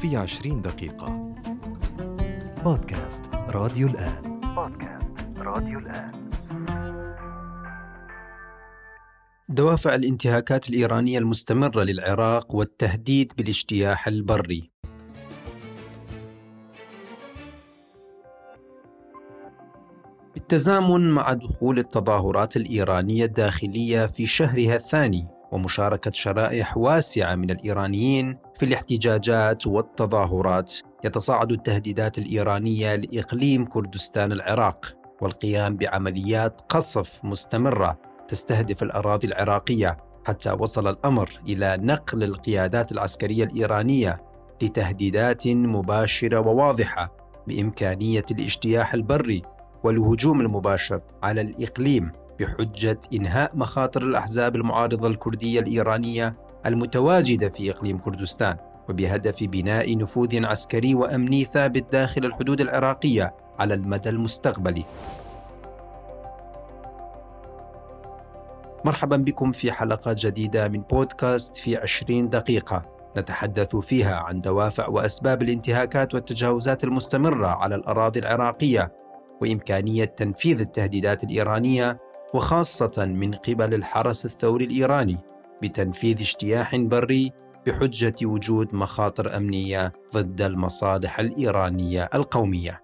في 20 دقيقة. بودكاست راديو الآن. دوافع الانتهاكات الإيرانية المستمرة للعراق والتهديد بالاجتياح البري. بالتزامن مع دخول التظاهرات الإيرانية الداخلية في شهرها الثاني ومشاركة شرائح واسعة من الإيرانيين في الاحتجاجات والتظاهرات، يتصاعد التهديدات الإيرانية لإقليم كردستان العراق والقيام بعمليات قصف مستمرة تستهدف الأراضي العراقية، حتى وصل الأمر إلى نقل القيادات العسكرية الإيرانية لتهديدات مباشرة وواضحة بإمكانية الاجتياح البري والهجوم المباشر على الإقليم بحجة إنهاء مخاطر الأحزاب المعارضة الكردية الإيرانية المتواجدة في إقليم كردستان، وبهدف بناء نفوذ عسكري وأمني ثابت داخل الحدود العراقية على المدى المستقبلي. مرحبا بكم في حلقة جديدة من بودكاست في 20 دقيقة، نتحدث فيها عن دوافع وأسباب الانتهاكات والتجاوزات المستمرة على الأراضي العراقية وإمكانية تنفيذ التهديدات الإيرانية، وخاصة من قبل الحرس الثوري الإيراني بتنفيذ اجتياح بري بحجة وجود مخاطر أمنية ضد المصالح الإيرانية القومية.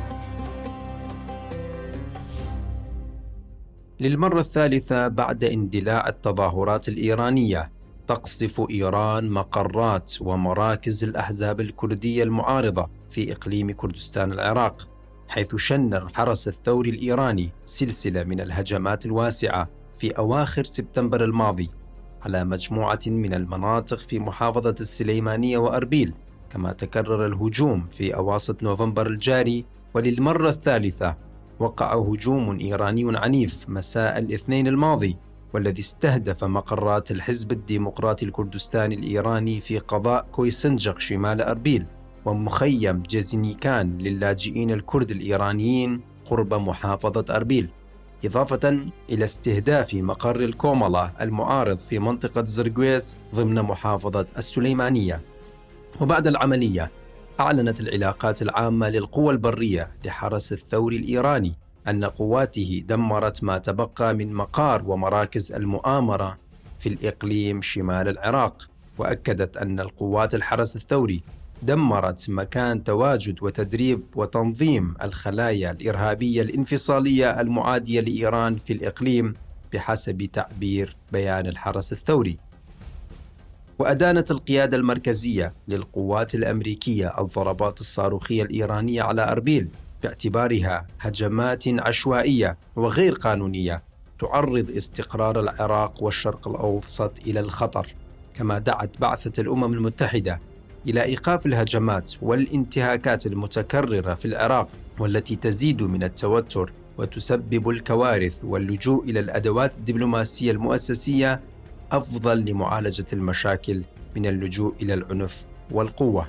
للمرة الثالثة بعد اندلاع التظاهرات الإيرانية، تقصف إيران مقرات ومراكز الأحزاب الكردية المعارضة في إقليم كردستان العراق، حيث شن الحرس الثوري الإيراني سلسلة من الهجمات الواسعة في أواخر سبتمبر الماضي على مجموعة من المناطق في محافظة السليمانية وأربيل، كما تكرر الهجوم في أواسط نوفمبر الجاري. وللمرة الثالثة وقع هجوم إيراني عنيف مساء الاثنين الماضي، والذي استهدف مقرات الحزب الديمقراطي الكردستاني الإيراني في قضاء كويسنجق شمال أربيل، ومخيم جزينيكان للاجئين الكرد الإيرانيين قرب محافظة أربيل، إضافة إلى استهداف مقر الكوملا المعارض في منطقة زرقويس ضمن محافظة السليمانية. وبعد العملية أعلنت العلاقات العامة للقوى البرية لحرس الثوري الإيراني أن قواته دمرت ما تبقى من مقار ومراكز المؤامرة في الإقليم شمال العراق، وأكدت أن القوات الحرس الثوري دمرت مكان تواجد وتدريب وتنظيم الخلايا الإرهابية الانفصالية المعادية لإيران في الإقليم بحسب تعبير بيان الحرس الثوري. وأدانت القيادة المركزية للقوات الأمريكية الضربات الصاروخية الإيرانية على أربيل باعتبارها هجمات عشوائية وغير قانونية تعرض استقرار العراق والشرق الأوسط إلى الخطر، كما دعت بعثة الأمم المتحدة إلى إيقاف الهجمات والانتهاكات المتكررة في العراق، والتي تزيد من التوتر وتسبب الكوارث، واللجوء إلى الأدوات الدبلوماسية المؤسسية أفضل لمعالجة المشاكل من اللجوء إلى العنف والقوة.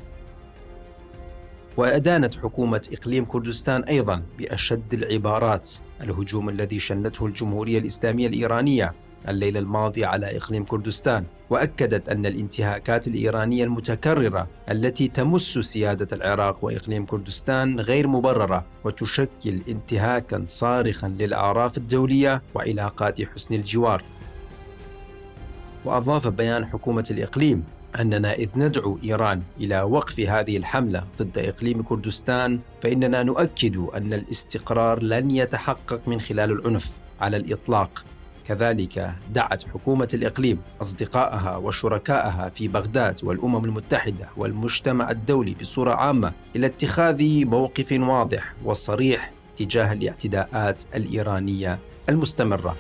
وأدانت حكومة إقليم كردستان أيضا بأشد العبارات الهجوم الذي شنته الجمهورية الإسلامية الإيرانية الليلة الماضي على إقليم كردستان، وأكدت أن الانتهاكات الإيرانية المتكررة التي تمس سيادة العراق وإقليم كردستان غير مبررة وتشكل انتهاكا صارخا للأعراف الدولية وعلاقات حسن الجوار. وأضاف بيان حكومة الإقليم أننا إذ ندعو إيران إلى وقف هذه الحملة ضد إقليم كردستان، فإننا نؤكد أن الاستقرار لن يتحقق من خلال العنف على الإطلاق. كذلك دعت حكومة الإقليم أصدقائها وشركائها في بغداد والأمم المتحدة والمجتمع الدولي بصورة عامة إلى اتخاذ موقف واضح وصريح تجاه الاعتداءات الإيرانية المستمرة.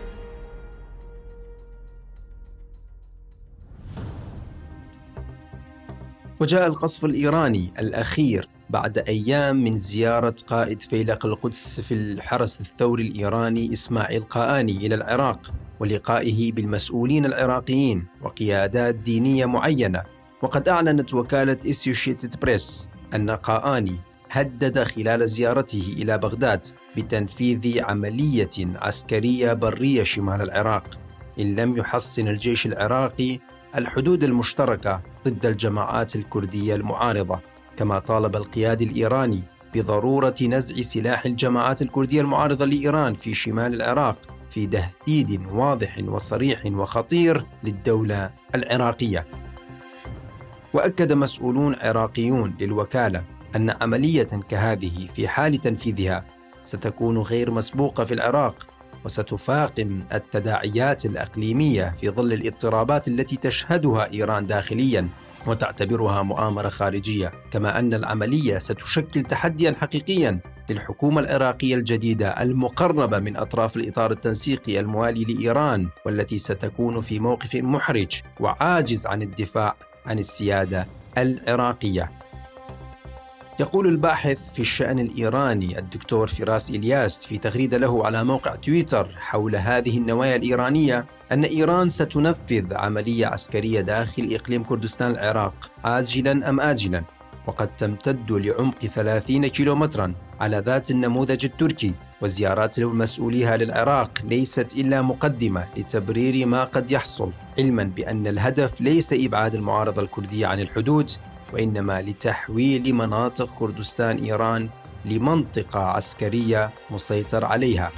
وجاء القصف الإيراني الأخير بعد أيام من زيارة قائد فيلق القدس في الحرس الثوري الإيراني إسماعيل قاآني إلى العراق، ولقائه بالمسؤولين العراقيين وقيادات دينية معينة. وقد أعلنت وكالة أسوشيتد بريس أن قاآني هدد خلال زيارته إلى بغداد بتنفيذ عملية عسكرية برية شمال العراق إن لم يحصن الجيش العراقي الحدود المشتركة ضد الجماعات الكردية المعارضة. كما طالب القيادي الإيراني بضرورة نزع سلاح الجماعات الكردية المعارضة لإيران في شمال العراق في تهديد واضح وصريح وخطير للدولة العراقية. وأكد مسؤولون عراقيون للوكالة أن عملية كهذه في حال تنفيذها ستكون غير مسبوقة في العراق، وستفاقم التداعيات الإقليمية في ظل الاضطرابات التي تشهدها إيران داخلياً وتعتبرها مؤامرة خارجية. كما أن العملية ستشكل تحدياً حقيقياً للحكومة العراقية الجديدة المقربة من أطراف الإطار التنسيقي الموالي لإيران، والتي ستكون في موقف محرج وعاجز عن الدفاع عن السيادة العراقية. يقول الباحث في الشأن الإيراني الدكتور فراس إلياس في تغريدة له على موقع تويتر حول هذه النوايا الإيرانية أن إيران ستنفذ عملية عسكرية داخل إقليم كردستان العراق عاجلاً أم آجلاً، وقد تمتد لعمق 30 كيلومتراً على ذات النموذج التركي. وزيارات مسؤوليها للعراق ليست إلا مقدمة لتبرير ما قد يحصل، علماً بأن الهدف ليس إبعاد المعارضة الكردية عن الحدود، وإنما لتحويل مناطق كردستان إيران لمنطقة عسكرية مسيطر عليها.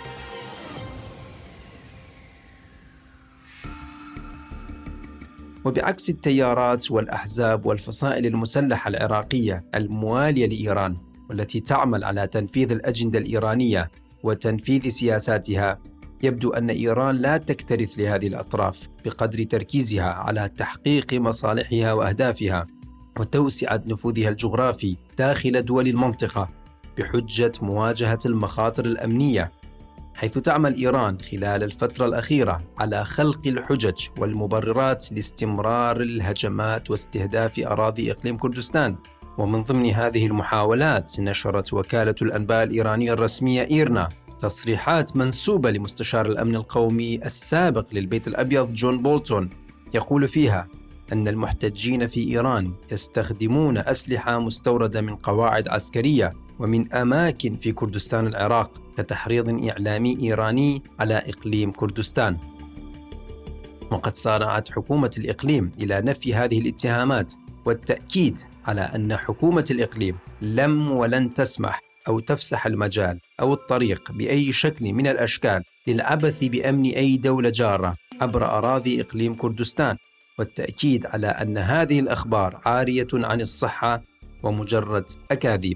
وبعكس التيارات والأحزاب والفصائل المسلحة العراقية الموالية لإيران، والتي تعمل على تنفيذ الأجندة الإيرانية وتنفيذ سياساتها، يبدو أن إيران لا تكترث لهذه الأطراف بقدر تركيزها على تحقيق مصالحها وأهدافها وتوسعة نفوذها الجغرافي داخل دول المنطقة بحجة مواجهة المخاطر الأمنية، حيث تعمل إيران خلال الفترة الأخيرة على خلق الحجج والمبررات لاستمرار الهجمات واستهداف أراضي إقليم كردستان. ومن ضمن هذه المحاولات نشرت وكالة الأنباء الإيرانية الرسمية إيرنا تصريحات منسوبة لمستشار الأمن القومي السابق للبيت الأبيض جون بولتون، يقول فيها أن المحتجين في إيران يستخدمون أسلحة مستوردة من قواعد عسكرية ومن أماكن في كردستان العراق كتحريض إعلامي إيراني على إقليم كردستان. وقد سارعت حكومة الإقليم إلى نفي هذه الاتهامات والتأكيد على أن حكومة الإقليم لم ولن تسمح أو تفسح المجال أو الطريق بأي شكل من الأشكال للعبث بأمن أي دولة جارة عبر أراضي إقليم كردستان، والتأكيد على أن هذه الأخبار عارية عن الصحة ومجرد أكاذيب.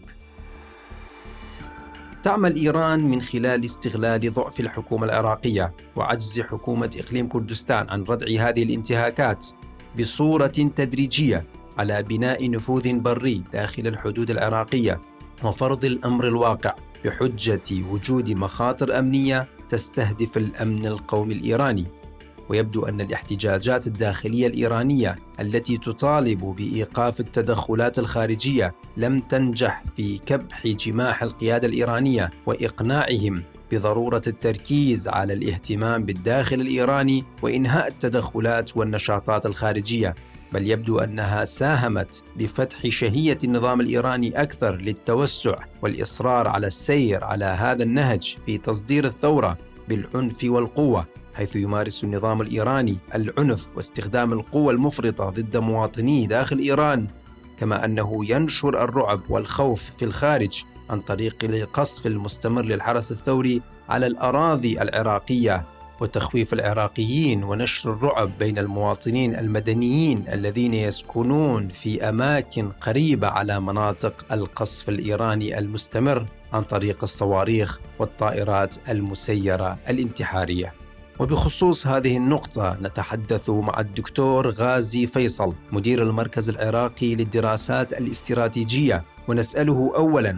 تعمل إيران من خلال استغلال ضعف الحكومة العراقية وعجز حكومة إقليم كردستان عن ردع هذه الانتهاكات بصورة تدريجية على بناء نفوذ بري داخل الحدود العراقية وفرض الأمر الواقع بحجة وجود مخاطر أمنية تستهدف الأمن القومي الإيراني. ويبدو أن الاحتجاجات الداخلية الإيرانية التي تطالب بإيقاف التدخلات الخارجية لم تنجح في كبح جماح القيادة الإيرانية وإقناعهم بضرورة التركيز على الاهتمام بالداخل الإيراني وإنهاء التدخلات والنشاطات الخارجية، بل يبدو أنها ساهمت بفتح شهية النظام الإيراني أكثر للتوسع والإصرار على السير على هذا النهج في تصدير الثورة بالعنف والقوة، حيث يمارس النظام الإيراني العنف واستخدام القوة المفرطة ضد مواطنيه داخل إيران، كما أنه ينشر الرعب والخوف في الخارج عن طريق القصف المستمر للحرس الثوري على الأراضي العراقية وتخويف العراقيين ونشر الرعب بين المواطنين المدنيين الذين يسكنون في أماكن قريبة على مناطق القصف الإيراني المستمر عن طريق الصواريخ والطائرات المسيرة الانتحارية. وبخصوص هذه النقطة نتحدث مع الدكتور غازي فيصل مدير المركز العراقي للدراسات الاستراتيجية، ونسأله أولاً: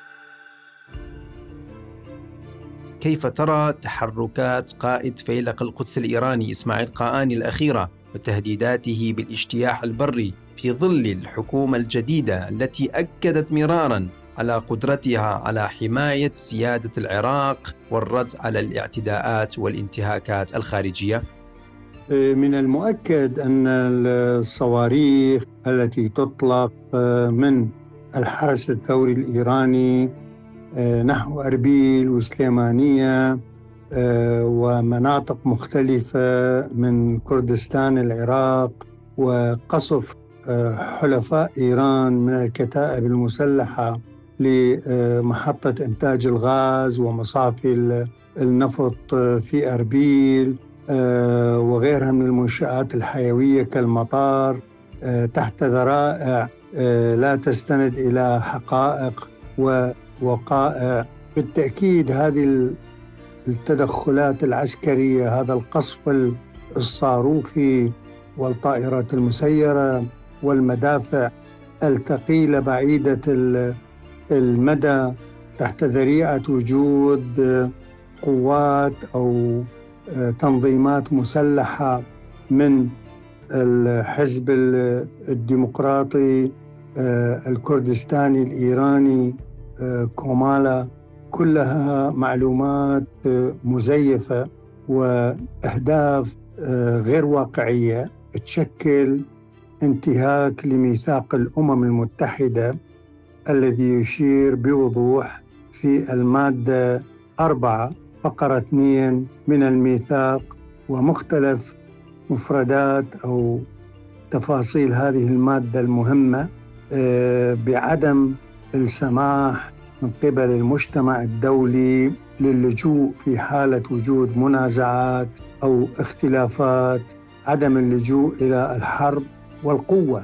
كيف ترى تحركات قائد فيلق القدس الإيراني إسماعيل قاآني الأخيرة وتهديداته بالاجتياح البري في ظل الحكومة الجديدة التي أكدت مراراً على قدرتها على حماية سيادة العراق والرد على الاعتداءات والانتهاكات الخارجية؟ من المؤكد أن الصواريخ التي تطلق من الحرس الثوري الإيراني نحو أربيل وسليمانية ومناطق مختلفة من كردستان العراق، وقصف حلفاء إيران من الكتائب المسلحة لمحطة إنتاج الغاز ومصافي النفط في أربيل وغيرها من المنشآت الحيوية كالمطار تحت ذرائع لا تستند إلى حقائق ووقائع. بالتأكيد هذه التدخلات العسكرية، هذا القصف الصاروخي والطائرات المسيرة والمدافع الثقيلة بعيدة المدى تحت ذريعة وجود قوات أو تنظيمات مسلحة من الحزب الديمقراطي الكردستاني الإيراني كومالا، كلها معلومات مزيفة وأهداف غير واقعية تشكل انتهاك لميثاق الأمم المتحدة الذي يشير بوضوح في المادة 4 فقرة 2 من الميثاق ومختلف مفردات أو تفاصيل هذه المادة المهمة بعدم السماح من قبل المجتمع الدولي للجوء في حالة وجود منازعات أو اختلافات، عدم اللجوء إلى الحرب والقوة.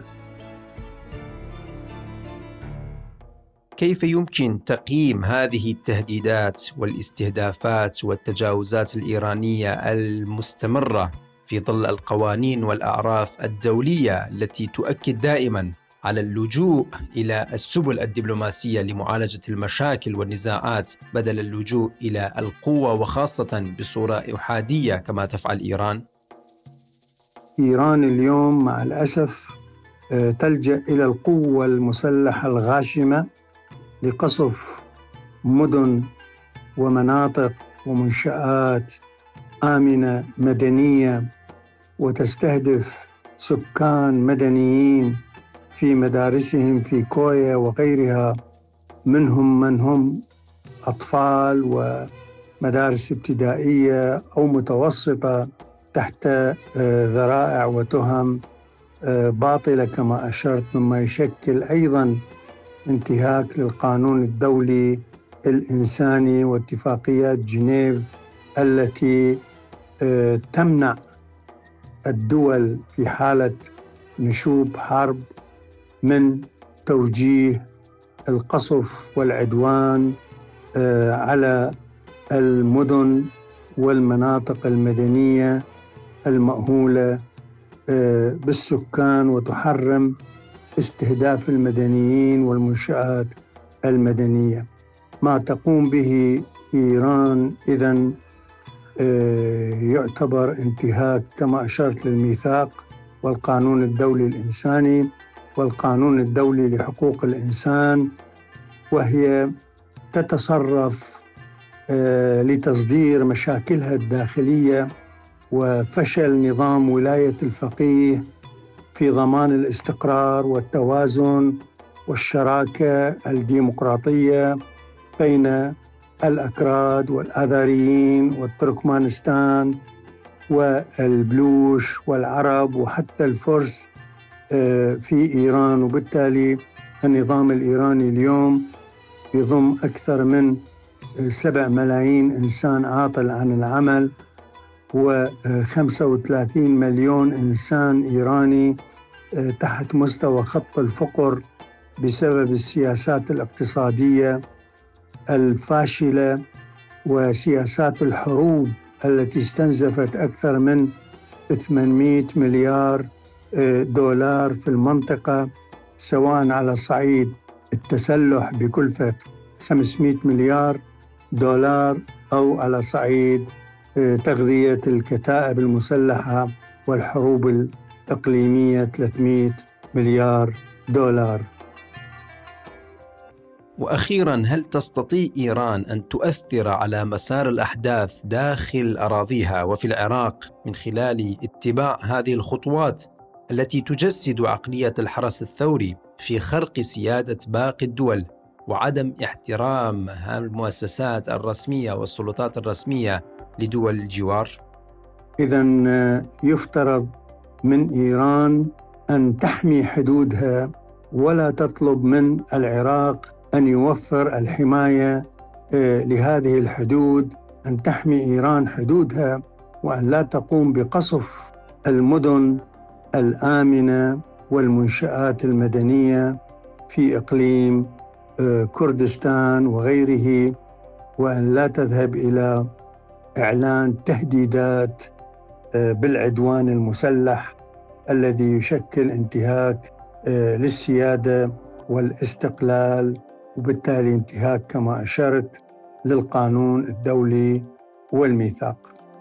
كيف يمكن تقييم هذه التهديدات والاستهدافات والتجاوزات الإيرانية المستمرة في ظل القوانين والأعراف الدولية التي تؤكد دائماً على اللجوء إلى السبل الدبلوماسية لمعالجة المشاكل والنزاعات بدل اللجوء إلى القوة وخاصة بصورة إحادية كما تفعل إيران؟ إيران اليوم مع الأسف تلجأ إلى القوة المسلحة الغاشمة لقصف مدن ومناطق ومنشآت آمنة مدنية، وتستهدف سكان مدنيين في مدارسهم في كويا وغيرها، منهم من هم أطفال ومدارس ابتدائية أو متوسطة، تحت ذرائع وتهم باطلة كما أشرت، مما يشكل أيضا انتهاك للقانون الدولي الإنساني واتفاقيات جنيف التي تمنع الدول في حالة نشوب حرب من توجيه القصف والعدوان على المدن والمناطق المدنية المأهولة بالسكان، وتحرم استهداف المدنيين والمنشآت المدنية. ما تقوم به إيران إذن يعتبر انتهاك كما أشرت للميثاق والقانون الدولي الإنساني والقانون الدولي لحقوق الإنسان، وهي تتصرف لتصدير مشاكلها الداخلية وفشل نظام ولاية الفقيه في ضمان الاستقرار والتوازن والشراكة الديمقراطية بين الأكراد والآذريين والتركمانستان والبلوش والعرب وحتى الفرس في إيران. وبالتالي النظام الإيراني اليوم يضم أكثر من 7 ملايين إنسان عاطل عن العمل، و35 مليون إنسان إيراني تحت مستوى خط الفقر بسبب السياسات الاقتصادية الفاشلة وسياسات الحروب التي استنزفت أكثر من 800 مليار دولار في المنطقة، سواء على صعيد التسلح بكلفة 500 مليار دولار أو على صعيد تغذية الكتائب المسلحة والحروب الإقليمية 300 مليار دولار. وأخيراً، هل تستطيع إيران أن تؤثر على مسار الأحداث داخل أراضيها وفي العراق من خلال اتباع هذه الخطوات التي تجسد عقلية الحرس الثوري في خرق سيادة باقي الدول وعدم احترام المؤسسات الرسمية والسلطات الرسمية لدول الجوار؟ إذن يفترض من إيران أن تحمي حدودها، ولا تطلب من العراق أن يوفر الحماية لهذه الحدود، أن تحمي إيران حدودها، وأن لا تقوم بقصف المدن الآمنة والمنشآت المدنية في إقليم كردستان وغيره، وأن لا تذهب إلى إعلان تهديدات بالعدوان المسلح الذي يشكل انتهاك للسيادة والاستقلال، وبالتالي انتهاك كما أشرت للقانون الدولي والميثاق.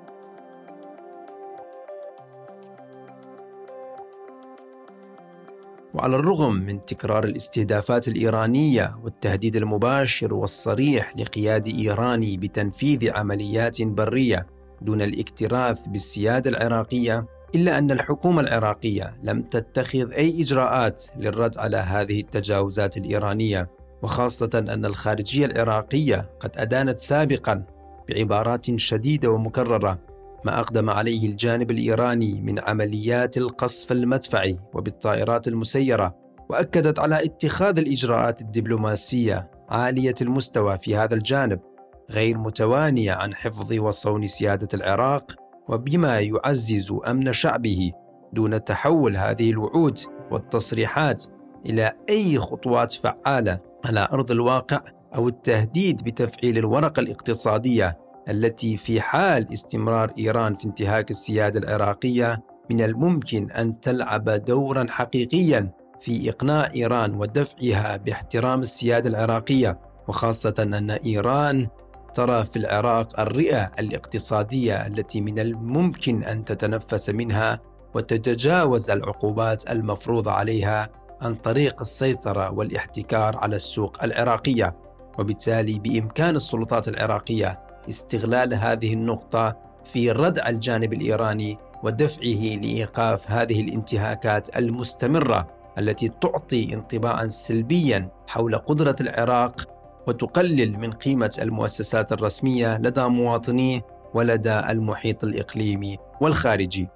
وعلى الرغم من تكرار الاستهدافات الإيرانية والتهديد المباشر والصريح لقيادة إيراني بتنفيذ عمليات برية دون الاكتراث بالسيادة العراقية، إلا أن الحكومة العراقية لم تتخذ أي إجراءات للرد على هذه التجاوزات الإيرانية، وخاصة أن الخارجية العراقية قد أدانت سابقاً بعبارات شديدة ومكررة ما أقدم عليه الجانب الإيراني من عمليات القصف المدفعي وبالطائرات المسيرة، وأكدت على اتخاذ الإجراءات الدبلوماسية عالية المستوى في هذا الجانب، غير متوانية عن حفظ وصون سيادة العراق وبما يعزز أمن شعبه، دون تحول هذه الوعود والتصريحات إلى أي خطوات فعالة على أرض الواقع أو التهديد بتفعيل الورقة الاقتصادية التي في حال استمرار إيران في انتهاك السيادة العراقية من الممكن أن تلعب دورا حقيقيا في إقناع إيران ودفعها باحترام السيادة العراقية، وخاصة أن إيران ترى في العراق الرئة الاقتصادية التي من الممكن أن تتنفس منها وتتجاوز العقوبات المفروضة عليها عن طريق السيطرة والاحتكار على السوق العراقية. وبالتالي بإمكان السلطات العراقية استغلال هذه النقطة في ردع الجانب الإيراني ودفعه لإيقاف هذه الانتهاكات المستمرة التي تعطي انطباعا سلبيا حول قدرة العراق وتقلل من قيمة المؤسسات الرسمية لدى مواطنيه ولدى المحيط الإقليمي والخارجي.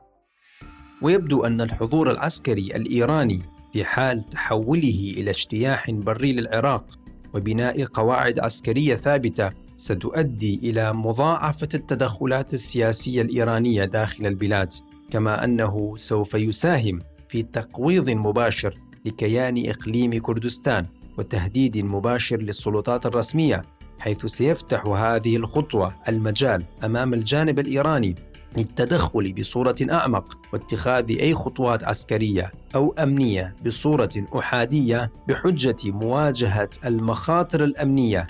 ويبدو أن الحضور العسكري الإيراني في حال تحوله إلى اجتياح بري للعراق وبناء قواعد عسكرية ثابتة ستؤدي إلى مضاعفة التدخلات السياسية الإيرانية داخل البلاد، كما أنه سوف يساهم في تقويض مباشر لكيان إقليم كردستان وتهديد مباشر للسلطات الرسمية، حيث سيفتح هذه الخطوة المجال أمام الجانب الإيراني للتدخل بصورة أعمق واتخاذ أي خطوات عسكرية أو أمنية بصورة أحادية بحجة مواجهة المخاطر الأمنية.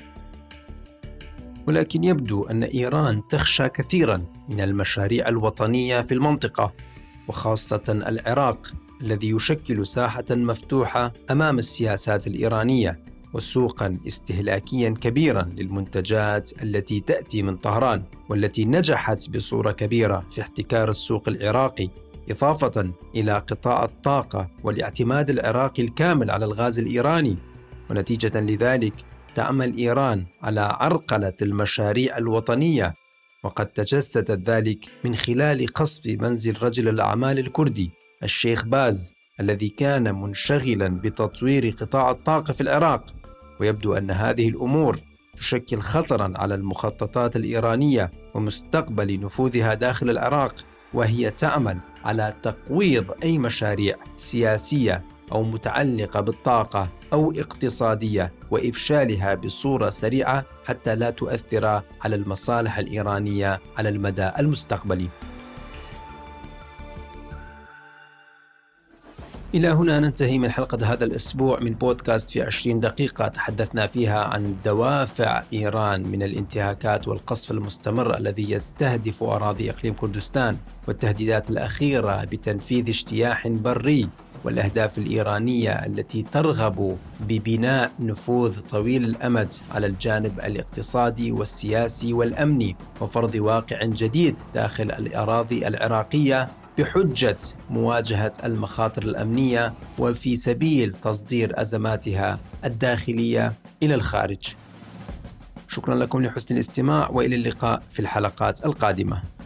ولكن يبدو أن إيران تخشى كثيرا من المشاريع الوطنية في المنطقة، وخاصة العراق الذي يشكل ساحة مفتوحة أمام السياسات الإيرانية وسوقا استهلاكيا كبيرا للمنتجات التي تأتي من طهران، والتي نجحت بصورة كبيرة في احتكار السوق العراقي، إضافة إلى قطاع الطاقة والاعتماد العراقي الكامل على الغاز الإيراني. ونتيجة لذلك تعمل إيران على عرقلة المشاريع الوطنية، وقد تجسد ذلك من خلال قصف منزل رجل الأعمال الكردي الشيخ باز الذي كان منشغلا بتطوير قطاع الطاقة في العراق. ويبدو أن هذه الأمور تشكل خطرا على المخططات الإيرانية ومستقبل نفوذها داخل العراق، وهي تعمل على تقويض أي مشاريع سياسية أو متعلقة بالطاقة أو اقتصادية وإفشالها بصورة سريعة حتى لا تؤثر على المصالح الإيرانية على المدى المستقبلي. إلى هنا ننتهي من حلقة هذا الأسبوع من بودكاست في 20 دقيقة، تحدثنا فيها عن دوافع إيران من الانتهاكات والقصف المستمر الذي يستهدف أراضي إقليم كردستان، والتهديدات الأخيرة بتنفيذ اجتياح بري، والأهداف الإيرانية التي ترغب ببناء نفوذ طويل الأمد على الجانب الاقتصادي والسياسي والأمني، وفرض واقع جديد داخل الأراضي العراقية بحجة مواجهة المخاطر الأمنية وفي سبيل تصدير أزماتها الداخلية إلى الخارج. شكرا لكم لحسن الاستماع، وإلى اللقاء في الحلقات القادمة.